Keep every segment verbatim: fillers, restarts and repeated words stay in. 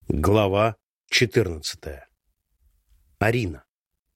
Глава четырнадцатая. Арина.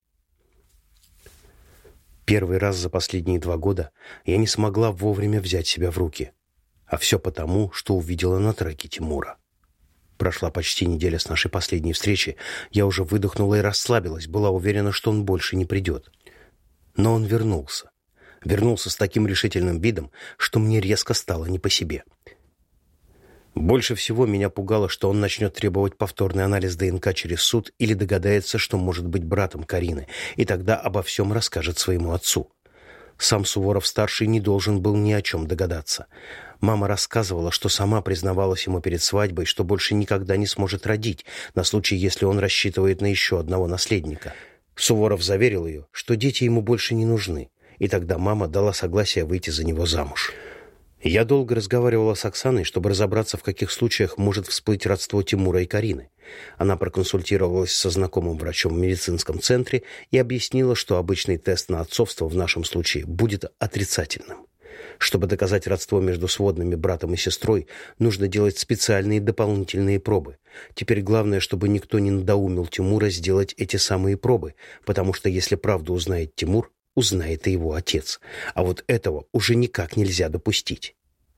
Первый раз за последние два года я не смогла вовремя взять себя в руки. А все потому, что увидела на треке Тимура. Прошла почти неделя с нашей последней встречи. Я уже выдохнула и расслабилась, была уверена, что он больше не придет. Но он вернулся. Вернулся с таким решительным видом, что мне резко стало не по себе. Больше всего меня пугало, что он начнет требовать повторный анализ ДНК через суд или догадается, что может быть братом Карины, и тогда обо всем расскажет своему отцу. Сам Суворов-старший не должен был ни о чем догадаться. Мама рассказывала, что сама признавалась ему перед свадьбой, что больше никогда не сможет родить, на случай, если он рассчитывает на еще одного наследника. Суворов заверил ее, что дети ему больше не нужны, и тогда мама дала согласие выйти за него замуж. Я долго разговаривала с Оксаной, чтобы разобраться, в каких случаях может всплыть родство Тимура и Карины. Она проконсультировалась со знакомым врачом в медицинском центре и объяснила, что обычный тест на отцовство в нашем случае будет отрицательным. Чтобы доказать родство между сводными братом и сестрой, нужно делать специальные дополнительные пробы. Теперь главное, чтобы никто не надоумил Тимура сделать эти самые пробы, потому что если правду узнает Тимур, узнает и его отец. А вот этого уже никак нельзя допустить.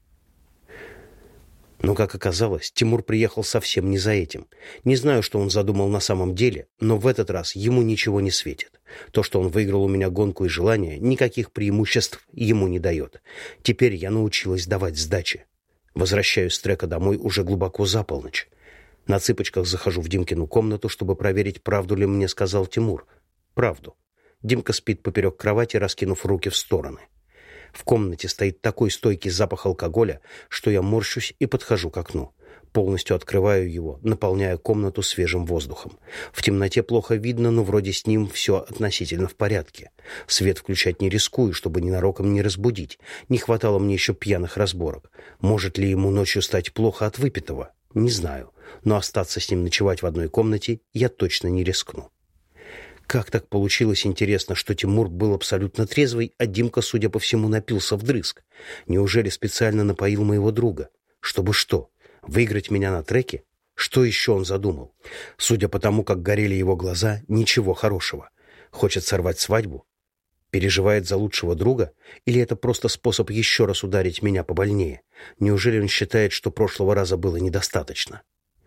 Но, как оказалось, Тимур приехал совсем не за этим. Не знаю, что он задумал на самом деле, но в этот раз ему ничего не светит. То, что он выиграл у меня гонку и желание, никаких преимуществ ему не дает. Теперь я научилась давать сдачи. Возвращаюсь с трека домой уже глубоко за полночь. На цыпочках захожу в Димкину комнату, чтобы проверить, правду ли мне сказал Тимур. Правду. Димка спит поперек кровати, раскинув руки в стороны. В комнате стоит такой стойкий запах алкоголя, что я морщусь и подхожу к окну. Полностью открываю его, наполняя комнату свежим воздухом. В темноте плохо видно, но вроде с ним все относительно в порядке. Свет включать не рискую, чтобы ненароком не разбудить. Не хватало мне еще пьяных разборок. Может ли ему ночью стать плохо от выпитого? Не знаю. Но остаться с ним ночевать в одной комнате я точно не рискну. Как так получилось, интересно, что Тимур был абсолютно трезвый, а Димка, судя по всему, напился вдрызг? Неужели специально напоил моего друга? Чтобы что, выиграть меня на треке? Что еще он задумал? Судя по тому, как горели его глаза, ничего хорошего. Хочет сорвать свадьбу? Переживает за лучшего друга? Или это просто способ еще раз ударить меня побольнее? Неужели он считает, что прошлого раза было недостаточно?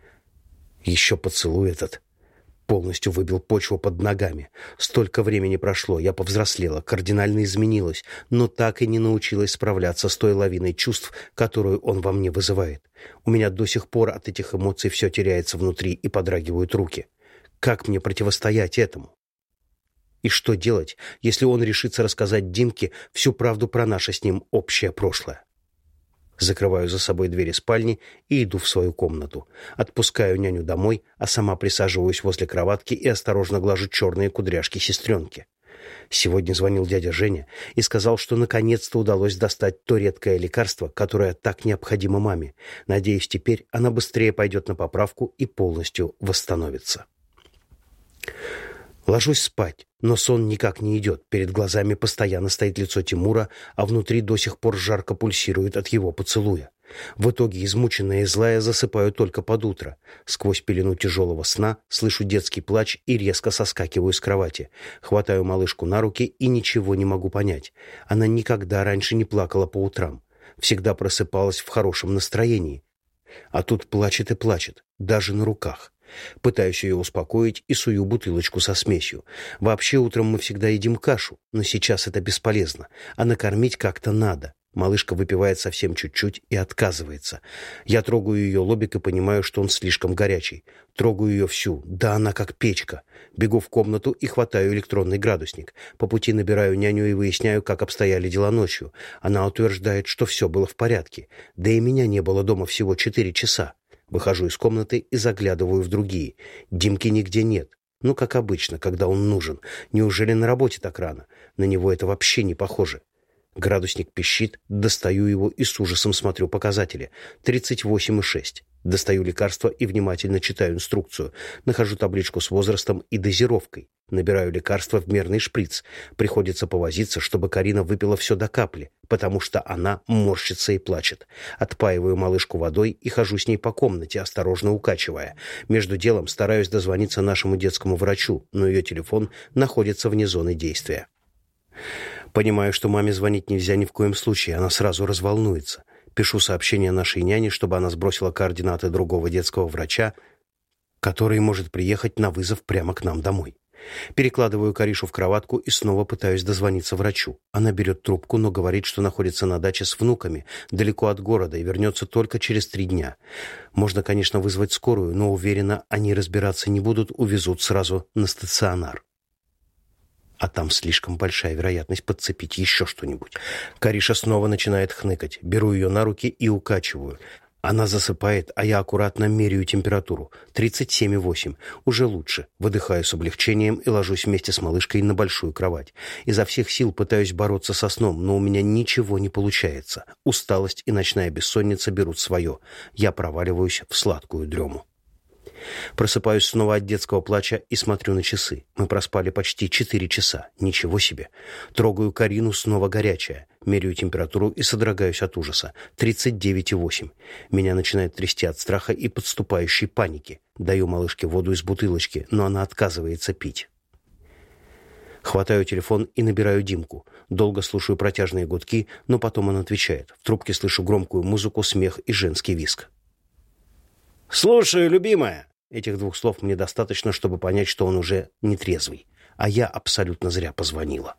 Еще поцелуй этот. Полностью выбил почву под ногами. Столько времени прошло, я повзрослела, кардинально изменилась, но так и не научилась справляться с той лавиной чувств, которую он во мне вызывает. У меня до сих пор от этих эмоций все теряется внутри и подрагивают руки. Как мне противостоять этому? И что делать, если он решится рассказать Димке всю правду про наше с ним общее прошлое? Закрываю за собой двери спальни и иду в свою комнату. Отпускаю няню домой, а сама присаживаюсь возле кроватки и осторожно глажу черные кудряшки сестренки. Сегодня звонил дядя Женя и сказал, что наконец-то удалось достать то редкое лекарство, которое так необходимо маме. Надеюсь, теперь она быстрее пойдет на поправку и полностью восстановится. Ложусь спать, но сон никак не идет. Перед глазами постоянно стоит лицо Тимура, а внутри до сих пор жарко пульсирует от его поцелуя. В итоге, измученная и злая, засыпаю только под утро. Сквозь пелену тяжелого сна слышу детский плач и резко соскакиваю с кровати. Хватаю малышку на руки и ничего не могу понять. Она никогда раньше не плакала по утрам. Всегда просыпалась в хорошем настроении. А тут плачет и плачет, даже на руках. Пытаюсь ее успокоить и сую бутылочку со смесью. Вообще утром мы всегда едим кашу, но сейчас это бесполезно, а накормить как-то надо. Малышка выпивает совсем чуть-чуть и отказывается. Я трогаю ее лобик и понимаю, что он слишком горячий. Трогаю ее всю, да она как печка. Бегу в комнату и хватаю электронный градусник. По пути набираю няню и выясняю, как обстояли дела ночью. Она утверждает, что все было в порядке. Да и меня не было дома всего четыре часа. Выхожу из комнаты и заглядываю в другие. Димки нигде нет. Ну, как обычно, когда он нужен. Неужели на работе так рано? На него это вообще не похоже. Градусник пищит, достаю его и с ужасом смотрю показатели. тридцать восемь и шесть. Достаю лекарство и внимательно читаю инструкцию. Нахожу табличку с возрастом и дозировкой. Набираю лекарство в мерный шприц. Приходится повозиться, чтобы Карина выпила все до капли, потому что она морщится и плачет. Отпаиваю малышку водой и хожу с ней по комнате, осторожно укачивая. Между делом стараюсь дозвониться нашему детскому врачу, но ее телефон находится вне зоны действия. Понимаю, что маме звонить нельзя ни в коем случае, она сразу разволнуется. Пишу сообщение нашей няне, чтобы она сбросила координаты другого детского врача, который может приехать на вызов прямо к нам домой. Перекладываю Каришу в кроватку и снова пытаюсь дозвониться врачу. Она берет трубку, но говорит, что находится на даче с внуками, далеко от города, и вернется только через три дня. Можно, конечно, вызвать скорую, но уверена, они разбираться не будут, увезут сразу на стационар. А там слишком большая вероятность подцепить еще что-нибудь. Кариша снова начинает хныкать. Беру ее на руки и укачиваю. Она засыпает, а я аккуратно меряю температуру. тридцать семь и восемь. Уже лучше. Выдыхаю с облегчением и ложусь вместе с малышкой на большую кровать. Изо всех сил пытаюсь бороться со сном, но у меня ничего не получается. Усталость и ночная бессонница берут свое. Я проваливаюсь в сладкую дрему. Просыпаюсь снова от детского плача и смотрю на часы. Мы проспали почти четыре часа. Ничего себе. Трогаю Карину, снова горячая. Меряю температуру и содрогаюсь от ужаса. тридцать девять и восемь. Меня начинает трясти от страха и подступающей паники. Даю малышке воду из бутылочки, но она отказывается пить. Хватаю телефон и набираю Димку. Долго слушаю протяжные гудки, но потом он отвечает. В трубке слышу громкую музыку, смех и женский визг. «Слушаю, любимая!» Этих двух слов мне достаточно, чтобы понять, что он уже нетрезвый. А я абсолютно зря позвонила.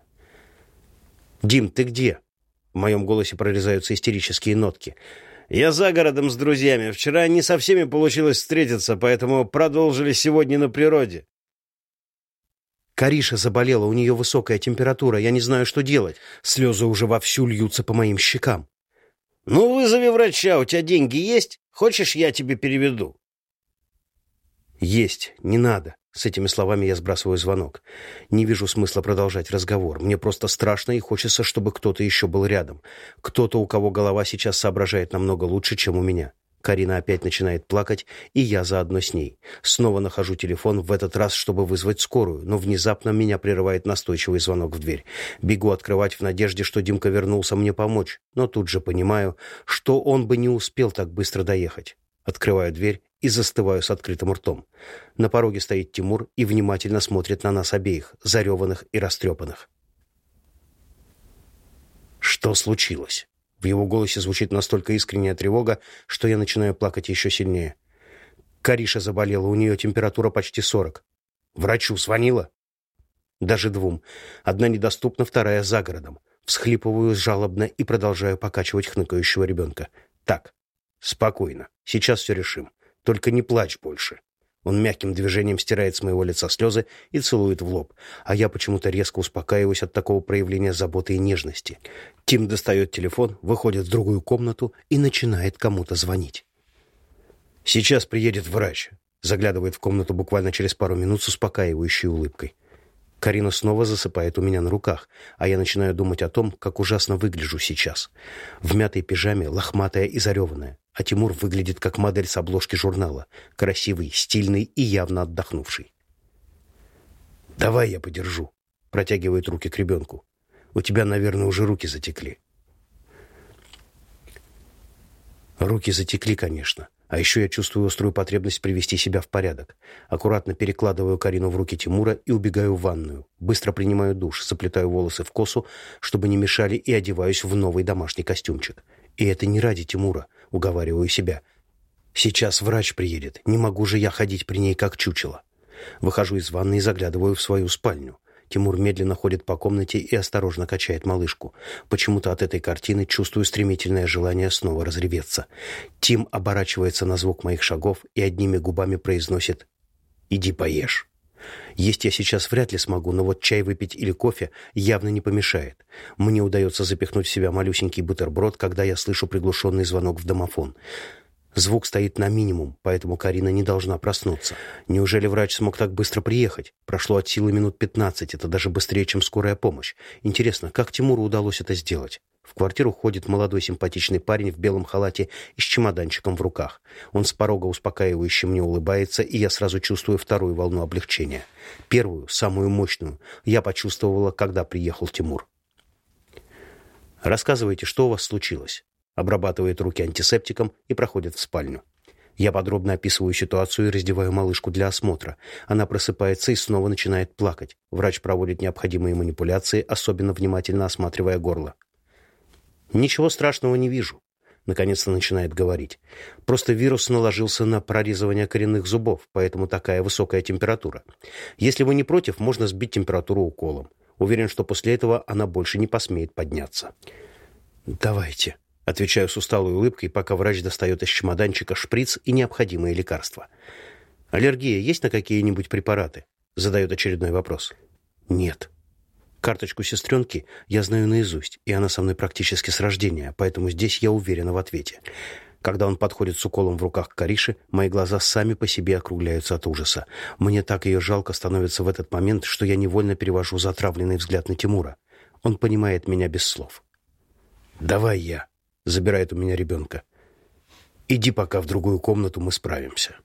«Дим, ты где?» В моем голосе прорезаются истерические нотки. «Я за городом с друзьями. Вчера не со всеми получилось встретиться, поэтому продолжили сегодня на природе». Кариша заболела, у нее высокая температура. Я не знаю, что делать. Слезы уже вовсю льются по моим щекам. «Ну, вызови врача. У тебя деньги есть? Хочешь, я тебе переведу?» «Есть. Не надо». С этими словами я сбрасываю звонок. Не вижу смысла продолжать разговор. Мне просто страшно и хочется, чтобы кто-то еще был рядом. Кто-то, у кого голова сейчас соображает намного лучше, чем у меня. Карина опять начинает плакать, и я заодно с ней. Снова нахожу телефон, в этот раз, чтобы вызвать скорую, но внезапно меня прерывает настойчивый звонок в дверь. Бегу открывать в надежде, что Димка вернулся мне помочь, но тут же понимаю, что он бы не успел так быстро доехать. Открываю дверь и застываю с открытым ртом. На пороге стоит Тимур и внимательно смотрит на нас обеих, зареванных и растрепанных. «Что случилось?» В его голосе звучит настолько искренняя тревога, что я начинаю плакать еще сильнее. Кариша заболела, у нее температура почти сорок. Врачу звонила? Даже двум. Одна недоступна, вторая за городом. Всхлипываю жалобно и продолжаю покачивать хныкающего ребенка. Так, спокойно, сейчас все решим. Только не плачь больше. Он мягким движением стирает с моего лица слезы и целует в лоб, а я почему-то резко успокаиваюсь от такого проявления заботы и нежности. Тим достает телефон, выходит в другую комнату и начинает кому-то звонить. «Сейчас приедет врач», — заглядывает в комнату буквально через пару минут с успокаивающей улыбкой. Карина снова засыпает у меня на руках, а я начинаю думать о том, как ужасно выгляжу сейчас. В мятой пижаме, лохматая и зареванная, а Тимур выглядит как модель с обложки журнала, красивый, стильный и явно отдохнувший. «Давай я подержу», — протягивает руки к ребенку. «У тебя, наверное, уже руки затекли». Руки затекли, конечно. А еще я чувствую острую потребность привести себя в порядок. Аккуратно перекладываю Карину в руки Тимура и убегаю в ванную. Быстро принимаю душ, заплетаю волосы в косу, чтобы не мешали, и одеваюсь в новый домашний костюмчик. И это не ради Тимура, уговариваю себя. Сейчас врач приедет, не могу же я ходить при ней как чучело. Выхожу из ванны и заглядываю в свою спальню. Тимур медленно ходит по комнате и осторожно качает малышку. Почему-то от этой картины чувствую стремительное желание снова разреветься. Тим оборачивается на звук моих шагов и одними губами произносит «Иди поешь». Есть я сейчас вряд ли смогу, но вот чай выпить или кофе явно не помешает. Мне удается запихнуть в себя малюсенький бутерброд, когда я слышу приглушенный звонок в домофон. Звук стоит на минимум, поэтому Карина не должна проснуться. Неужели врач смог так быстро приехать? Прошло от силы минут пятнадцать, это даже быстрее, чем скорая помощь. Интересно, как Тимуру удалось это сделать? В квартиру входит молодой симпатичный парень в белом халате и с чемоданчиком в руках. Он с порога успокаивающе мне улыбается, и я сразу чувствую вторую волну облегчения. Первую, самую мощную, я почувствовала, когда приехал Тимур. «Рассказывайте, что у вас случилось?» Обрабатывает руки антисептиком и проходит в спальню. Я подробно описываю ситуацию и раздеваю малышку для осмотра. Она просыпается и снова начинает плакать. Врач проводит необходимые манипуляции, особенно внимательно осматривая горло. «Ничего страшного не вижу», — наконец-то начинает говорить. «Просто вирус наложился на прорезывание коренных зубов, поэтому такая высокая температура. Если вы не против, можно сбить температуру уколом. Уверен, что после этого она больше не посмеет подняться». «Давайте», — отвечаю с усталой улыбкой, пока врач достает из чемоданчика шприц и необходимые лекарства. «Аллергия есть на какие-нибудь препараты?» — задает очередной вопрос. «Нет». Карточку сестренки я знаю наизусть, и она со мной практически с рождения, поэтому здесь я уверена в ответе. Когда он подходит с уколом в руках к Карише, мои глаза сами по себе округляются от ужаса. Мне так ее жалко становится в этот момент, что я невольно перевожу затравленный взгляд на Тимура. Он понимает меня без слов. «Давай я», — забирает у меня ребенка. «Иди пока в другую комнату, мы справимся».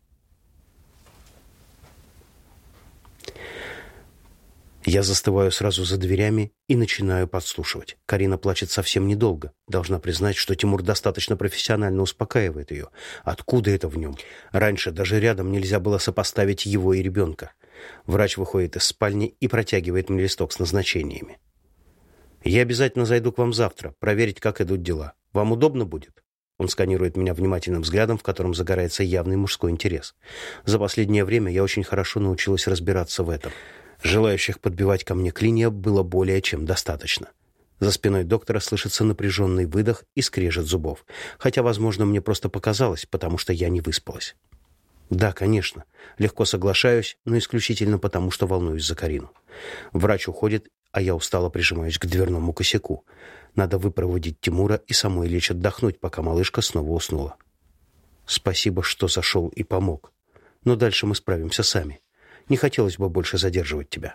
Я застываю сразу за дверями и начинаю подслушивать. Карина плачет совсем недолго. Должна признать, что Тимур достаточно профессионально успокаивает ее. Откуда это в нем? Раньше даже рядом нельзя было сопоставить его и ребенка. Врач выходит из спальни и протягивает мне листок с назначениями. «Я обязательно зайду к вам завтра, проверить, как идут дела. Вам удобно будет?» Он сканирует меня внимательным взглядом, в котором загорается явный мужской интерес. За последнее время я очень хорошо научилась разбираться в этом. Желающих подбивать ко мне клинья было более чем достаточно. За спиной доктора слышится напряженный выдох и скрежет зубов. Хотя, возможно, мне просто показалось, потому что я не выспалась. Да, конечно, легко соглашаюсь, но исключительно потому, что волнуюсь за Карину. Врач уходит, а я устало прижимаюсь к дверному косяку. Надо выпроводить Тимура и самой лечь отдохнуть, пока малышка снова уснула. Спасибо, что зашел и помог. Но дальше мы справимся сами. Не хотелось бы больше задерживать тебя.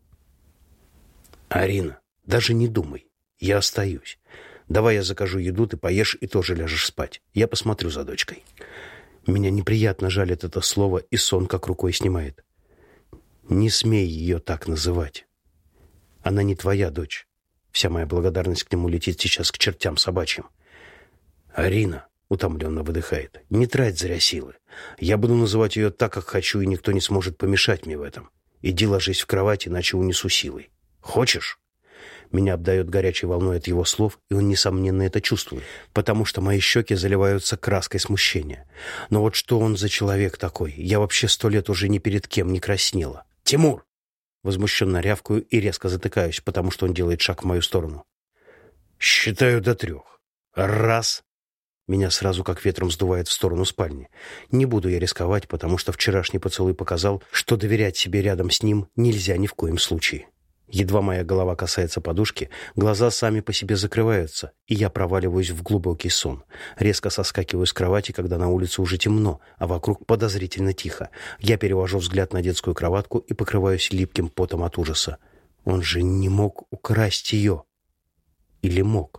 Арина, даже не думай. Я остаюсь. Давай я закажу еду, ты поешь и тоже ляжешь спать. Я посмотрю за дочкой. Меня неприятно жалит это слово, и сон как рукой снимает. Не смей ее так называть. Она не твоя дочь. Вся моя благодарность к нему летит сейчас к чертям собачьим. Арина, утомленно выдыхает, не трать зря силы. Я буду называть ее так, как хочу, и никто не сможет помешать мне в этом. Иди ложись в кровать, иначе унесу силой. Хочешь? Меня обдает горячей волной от его слов, и он, несомненно, это чувствует, потому что мои щеки заливаются краской смущения. Но вот что он за человек такой? Я вообще сто лет уже ни перед кем не краснела. Тимур! Возмущенно рявкаю и резко затыкаюсь, потому что он делает шаг в мою сторону. Считаю до трех. Раз. Меня сразу как ветром сдувает в сторону спальни. Не буду я рисковать, потому что вчерашний поцелуй показал, что доверять себе рядом с ним нельзя ни в коем случае. Едва моя голова касается подушки, глаза сами по себе закрываются, и я проваливаюсь в глубокий сон. Резко соскакиваю с кровати, когда на улице уже темно, а вокруг подозрительно тихо. Я перевожу взгляд на детскую кроватку и покрываюсь липким потом от ужаса. Он же не мог украсть ее. Или мог?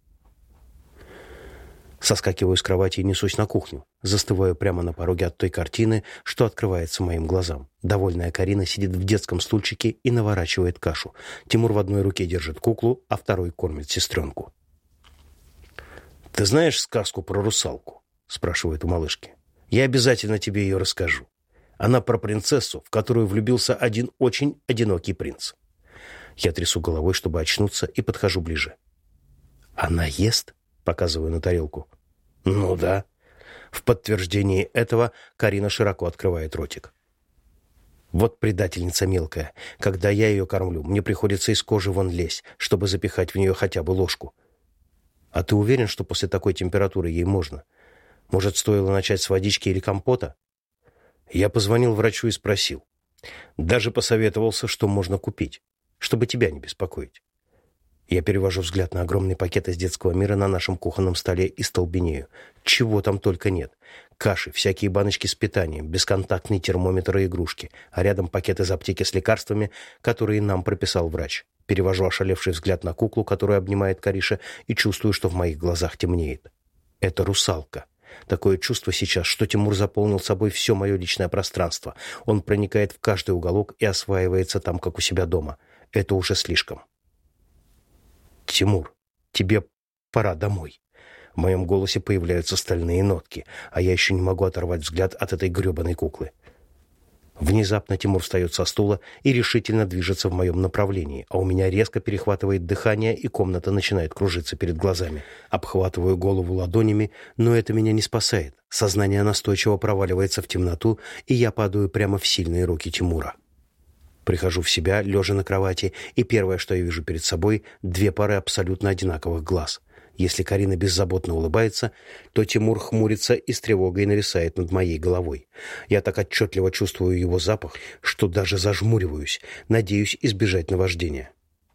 Соскакиваю с кровати и несусь на кухню. Застываю прямо на пороге от той картины, что открывается моим глазам. Довольная Карина сидит в детском стульчике и наворачивает кашу. Тимур в одной руке держит куклу, а второй кормит сестренку. «Ты знаешь сказку про русалку?» — спрашивает у малышки. «Я обязательно тебе ее расскажу. Она про принцессу, в которую влюбился один очень одинокий принц». Я трясу головой, чтобы очнуться, и подхожу ближе. «Она ест?» — показываю на тарелку. «Ну да». В подтверждении этого Карина широко открывает ротик. Вот предательница мелкая. Когда я ее кормлю, мне приходится из кожи вон лезть, чтобы запихать в нее хотя бы ложку. А ты уверен, что после такой температуры ей можно? Может, стоило начать с водички или компота? Я позвонил врачу и спросил. Даже посоветовался, что можно купить, чтобы тебя не беспокоить. Я перевожу взгляд на огромный пакет из детского мира на нашем кухонном столе и столбенею. Чего там только нет. Каши, всякие баночки с питанием, бесконтактный термометр и игрушки, а рядом пакет из аптеки с лекарствами, которые нам прописал врач. Перевожу ошалевший взгляд на куклу, которую обнимает Кариша, и чувствую, что в моих глазах темнеет. Это русалка. Такое чувство сейчас, что Тимур заполнил собой все мое личное пространство. Он проникает в каждый уголок и осваивается там, как у себя дома. Это уже слишком. «Тимур, тебе пора домой». В моем голосе появляются стальные нотки, а я еще не могу оторвать взгляд от этой гребаной куклы. Внезапно Тимур встает со стула и решительно движется в моем направлении, а у меня резко перехватывает дыхание, и комната начинает кружиться перед глазами. Обхватываю голову ладонями, но это меня не спасает. Сознание настойчиво проваливается в темноту, и я падаю прямо в сильные руки Тимура. Прихожу в себя, лежа на кровати, и первое, что я вижу перед собой, две пары абсолютно одинаковых глаз. Если Карина беззаботно улыбается, то Тимур хмурится и с тревогой нависает над моей головой. Я так отчетливо чувствую его запах, что даже зажмуриваюсь, надеюсь избежать наваждения.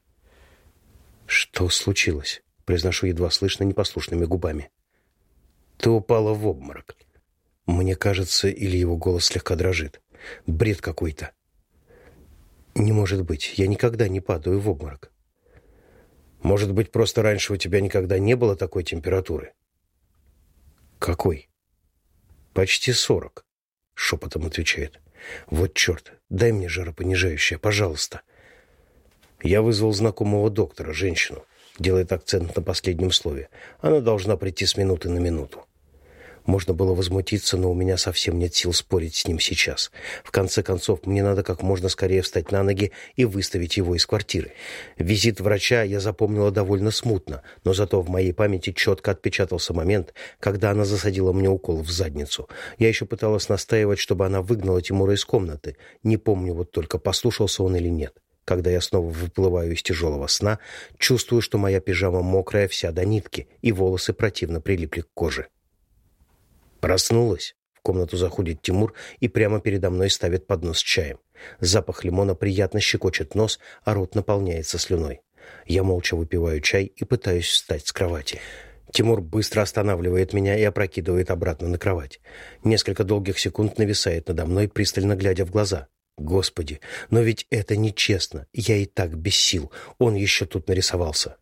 «Что случилось?» — произношу едва слышно непослушными губами. «Ты упала в обморок». Мне кажется, или его голос слегка дрожит. Бред какой-то. «Не может быть, я никогда не падаю в обморок». «Может быть, просто раньше у тебя никогда не было такой температуры?» «Какой?» «Почти сорок», — шепотом отвечает. «Вот черт, дай мне жаропонижающее, пожалуйста». Я вызвал знакомого доктора, женщину. Делает акцент на последнем слове. Она должна прийти с минуты на минуту. Можно было возмутиться, но у меня совсем нет сил спорить с ним сейчас. В конце концов, мне надо как можно скорее встать на ноги и выставить его из квартиры. Визит врача я запомнила довольно смутно, но зато в моей памяти четко отпечатался момент, когда она засадила мне укол в задницу. Я еще пыталась настаивать, чтобы она выгнала Тимура из комнаты. Не помню вот только, послушался он или нет. Когда я снова выплываю из тяжелого сна, чувствую, что моя пижама мокрая вся до нитки, и волосы противно прилипли к коже. Проснулась. В комнату заходит Тимур и прямо передо мной ставит поднос с чаем. Запах лимона приятно щекочет нос, а рот наполняется слюной. Я молча выпиваю чай и пытаюсь встать с кровати. Тимур быстро останавливает меня и опрокидывает обратно на кровать. Несколько долгих секунд нависает надо мной, пристально глядя в глаза. Господи, но ведь это нечестно. Я и так без сил. Он еще тут нарисовался.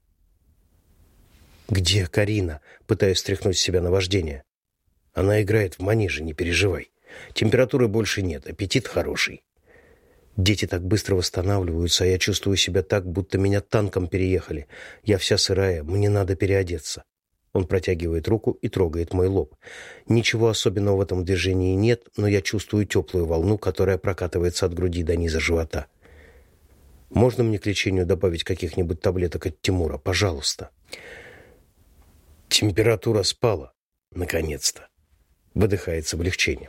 «Где Карина?» Пытаюсь стряхнуть с себя наваждение. Она играет в манеже, не переживай. Температуры больше нет, аппетит хороший. Дети так быстро восстанавливаются, а я чувствую себя так, будто меня танком переехали. Я вся сырая, мне надо переодеться. Он протягивает руку и трогает мой лоб. Ничего особенного в этом движении нет, но я чувствую теплую волну, которая прокатывается от груди до низа живота. Можно мне к лечению добавить каких-нибудь таблеток от Тимура? Пожалуйста. Температура спала. Наконец-то. Выдыхает с облегчением.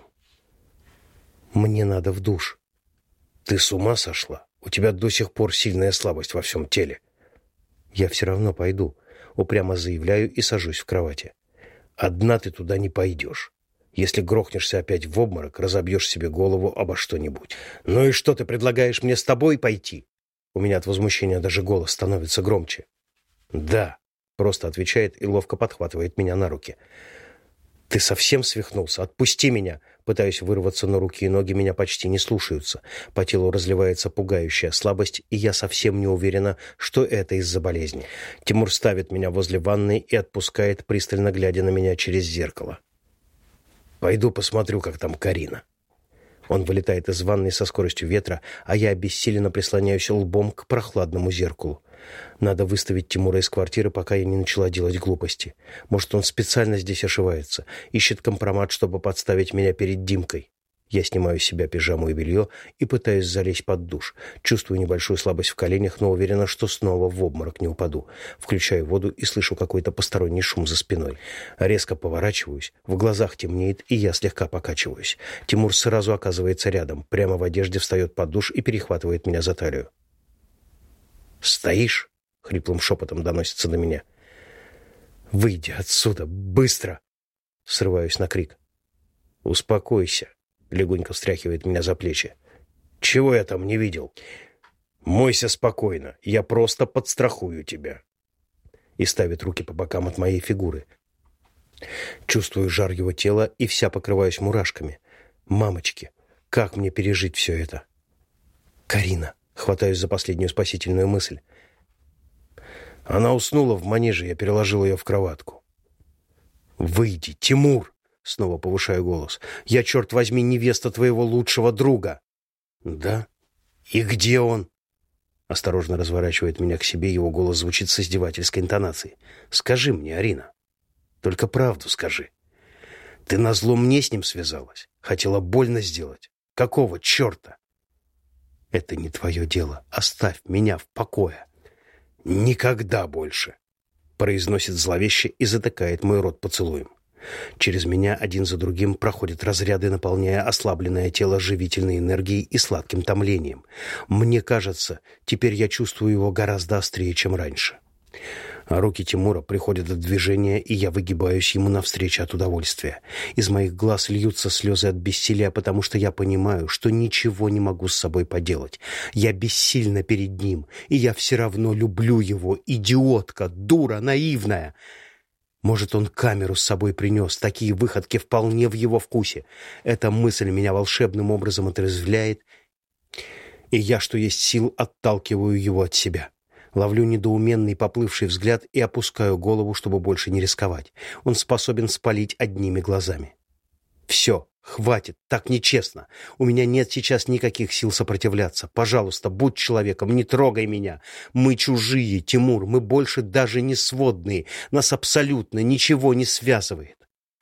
Мне надо в душ. Ты с ума сошла? У тебя до сих пор сильная слабость во всем теле. Я все равно пойду. Упрямо заявляю и сажусь в кровати. Одна ты туда не пойдешь. Если грохнешься опять в обморок, разобьешь себе голову обо что-нибудь. Ну и что ты предлагаешь мне с тобой пойти? У меня от возмущения даже голос становится громче. Да, просто отвечает и ловко подхватывает меня на руки. «Ты совсем свихнулся? Отпусти меня!» Пытаюсь вырваться, но руки и ноги меня почти не слушаются. По телу разливается пугающая слабость, и я совсем не уверена, что это из-за болезни. Тимур ставит меня возле ванной и отпускает, пристально глядя на меня через зеркало. «Пойду посмотрю, как там Карина». Он вылетает из ванной со скоростью ветра, а я обессиленно прислоняюсь лбом к прохладному зеркалу. Надо выставить Тимура из квартиры, пока я не начала делать глупости. Может, он специально здесь ошивается, ищет компромат, чтобы подставить меня перед Димкой. Я снимаю с себя пижаму и белье и пытаюсь залезть под душ. Чувствую небольшую слабость в коленях, но уверена, что снова в обморок не упаду. Включаю воду и слышу какой-то посторонний шум за спиной. Резко поворачиваюсь, в глазах темнеет, и я слегка покачиваюсь. Тимур сразу оказывается рядом, прямо в одежде встает под душ и перехватывает меня за талию. «Стоишь?» — хриплым шепотом доносится до меня. «Выйди отсюда! Быстро!» Срываюсь на крик. «Успокойся!» — легонько встряхивает меня за плечи. «Чего я там не видел?» «Мойся спокойно, я просто подстрахую тебя». и ставит руки по бокам от моей фигуры. Чувствую жар его тела и вся покрываюсь мурашками. Мамочки, как мне пережить все это? Карина, хватаюсь за последнюю спасительную мысль. Она уснула в манеже, я переложил ее в кроватку. «Выйди, Тимур!» — снова повышаю голос. «Я, черт возьми, невеста твоего лучшего друга!» «Да? И где он?» Осторожно разворачивает меня к себе, его голос звучит с издевательской интонацией. «Скажи мне, Арина, только правду скажи. Ты назло мне с ним связалась? Хотела больно сделать? Какого черта?» «Это не твое дело. Оставь меня в покое». «Никогда больше!» — произносит зловеще и затыкает мой рот поцелуем. Через меня один за другим проходят разряды, наполняя ослабленное тело живительной энергией и сладким томлением. Мне кажется, теперь я чувствую его гораздо острее, чем раньше. А руки Тимура приходят в движение, и я выгибаюсь ему навстречу от удовольствия. Из моих глаз льются слезы от бессилия, потому что я понимаю, что ничего не могу с собой поделать. Я бессильна перед ним, и я все равно люблю его, идиотка, дура, наивная. Может, он камеру с собой принес, такие выходки вполне в его вкусе. Эта мысль меня волшебным образом отрезвляет, и я, что есть сил, отталкиваю его от себя. Ловлю недоуменный поплывший взгляд и опускаю голову, чтобы больше не рисковать. Он способен спалить одними глазами. «Все, хватит, так нечестно. У меня нет сейчас никаких сил сопротивляться. Пожалуйста, будь человеком, не трогай меня. Мы чужие, Тимур, мы больше даже не сводные. Нас абсолютно ничего не связывает».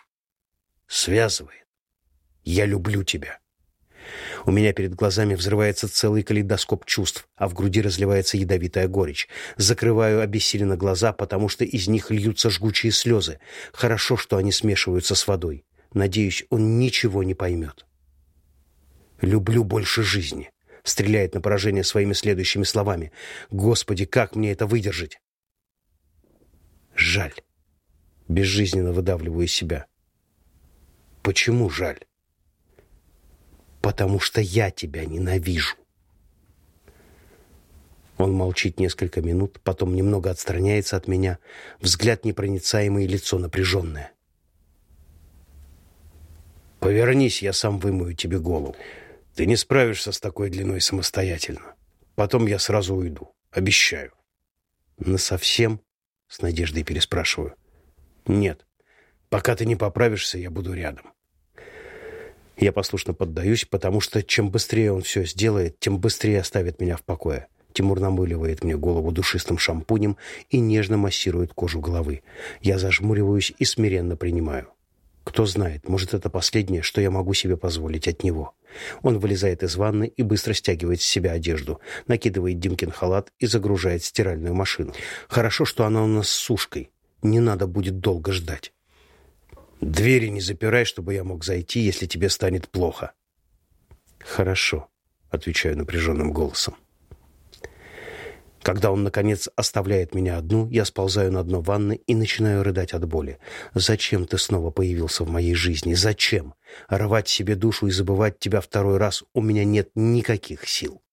«Связывает. Я люблю тебя». У меня перед глазами взрывается целый калейдоскоп чувств, а в груди разливается ядовитая горечь. Закрываю обессиленно глаза, потому что из них льются жгучие слезы. Хорошо, что они смешиваются с водой. Надеюсь, он ничего не поймет. «Люблю больше жизни», — стреляет на поражение своими следующими словами. «Господи, как мне это выдержать?» «Жаль». Безжизненно выдавливаю из себя. «Почему жаль?» «Потому что я тебя ненавижу». Он молчит несколько минут, потом немного отстраняется от меня, взгляд непроницаемый, лицо напряженное. «Повернись, я сам вымою тебе голову. Ты не справишься с такой длиной самостоятельно. Потом я сразу уйду. Обещаю». «Насовсем?» — с надеждой переспрашиваю. «Нет. Пока ты не поправишься, я буду рядом». Я послушно поддаюсь, потому что чем быстрее он все сделает, тем быстрее оставит меня в покое. Тимур намыливает мне голову душистым шампунем и нежно массирует кожу головы. Я зажмуриваюсь и смиренно принимаю. Кто знает, может, это последнее, что я могу себе позволить от него. Он вылезает из ванны и быстро стягивает с себя одежду, накидывает Димкин халат и загружает в стиральную машину. Хорошо, что она у нас с сушкой. Не надо будет долго ждать. «Двери не запирай, чтобы я мог зайти, если тебе станет плохо». «Хорошо», — отвечаю напряженным голосом. Когда он, наконец, оставляет меня одну, я сползаю на дно ванны и начинаю рыдать от боли. «Зачем ты снова появился в моей жизни? Зачем? Рвать себе душу и забывать тебя второй раз у меня нет никаких сил».